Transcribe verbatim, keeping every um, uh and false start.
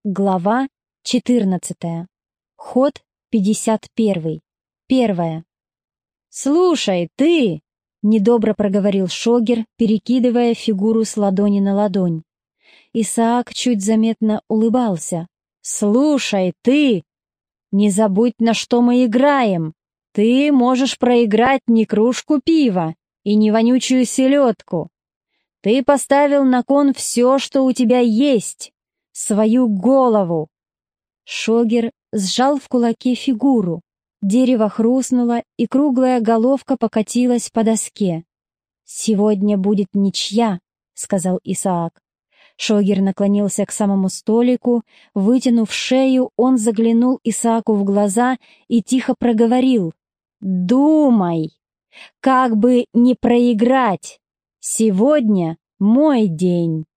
Глава четырнадцатая. Ход пятьдесят первый. Первая. «Слушай, ты!» — недобро проговорил Шогер, перекидывая фигуру с ладони на ладонь. Исаак чуть заметно улыбался. «Слушай, ты! Не забудь, на что мы играем! Ты можешь проиграть не кружку пива и не вонючую селедку. Ты поставил на кон все, что у тебя есть. Свою голову!» Шогер сжал в кулаке фигуру. Дерево хрустнуло, и круглая головка покатилась по доске. «Сегодня будет ничья», — сказал Исаак. Шогер наклонился к самому столику. Вытянув шею, он заглянул Исааку в глаза и тихо проговорил: «Думай, как бы не проиграть. Сегодня мой день».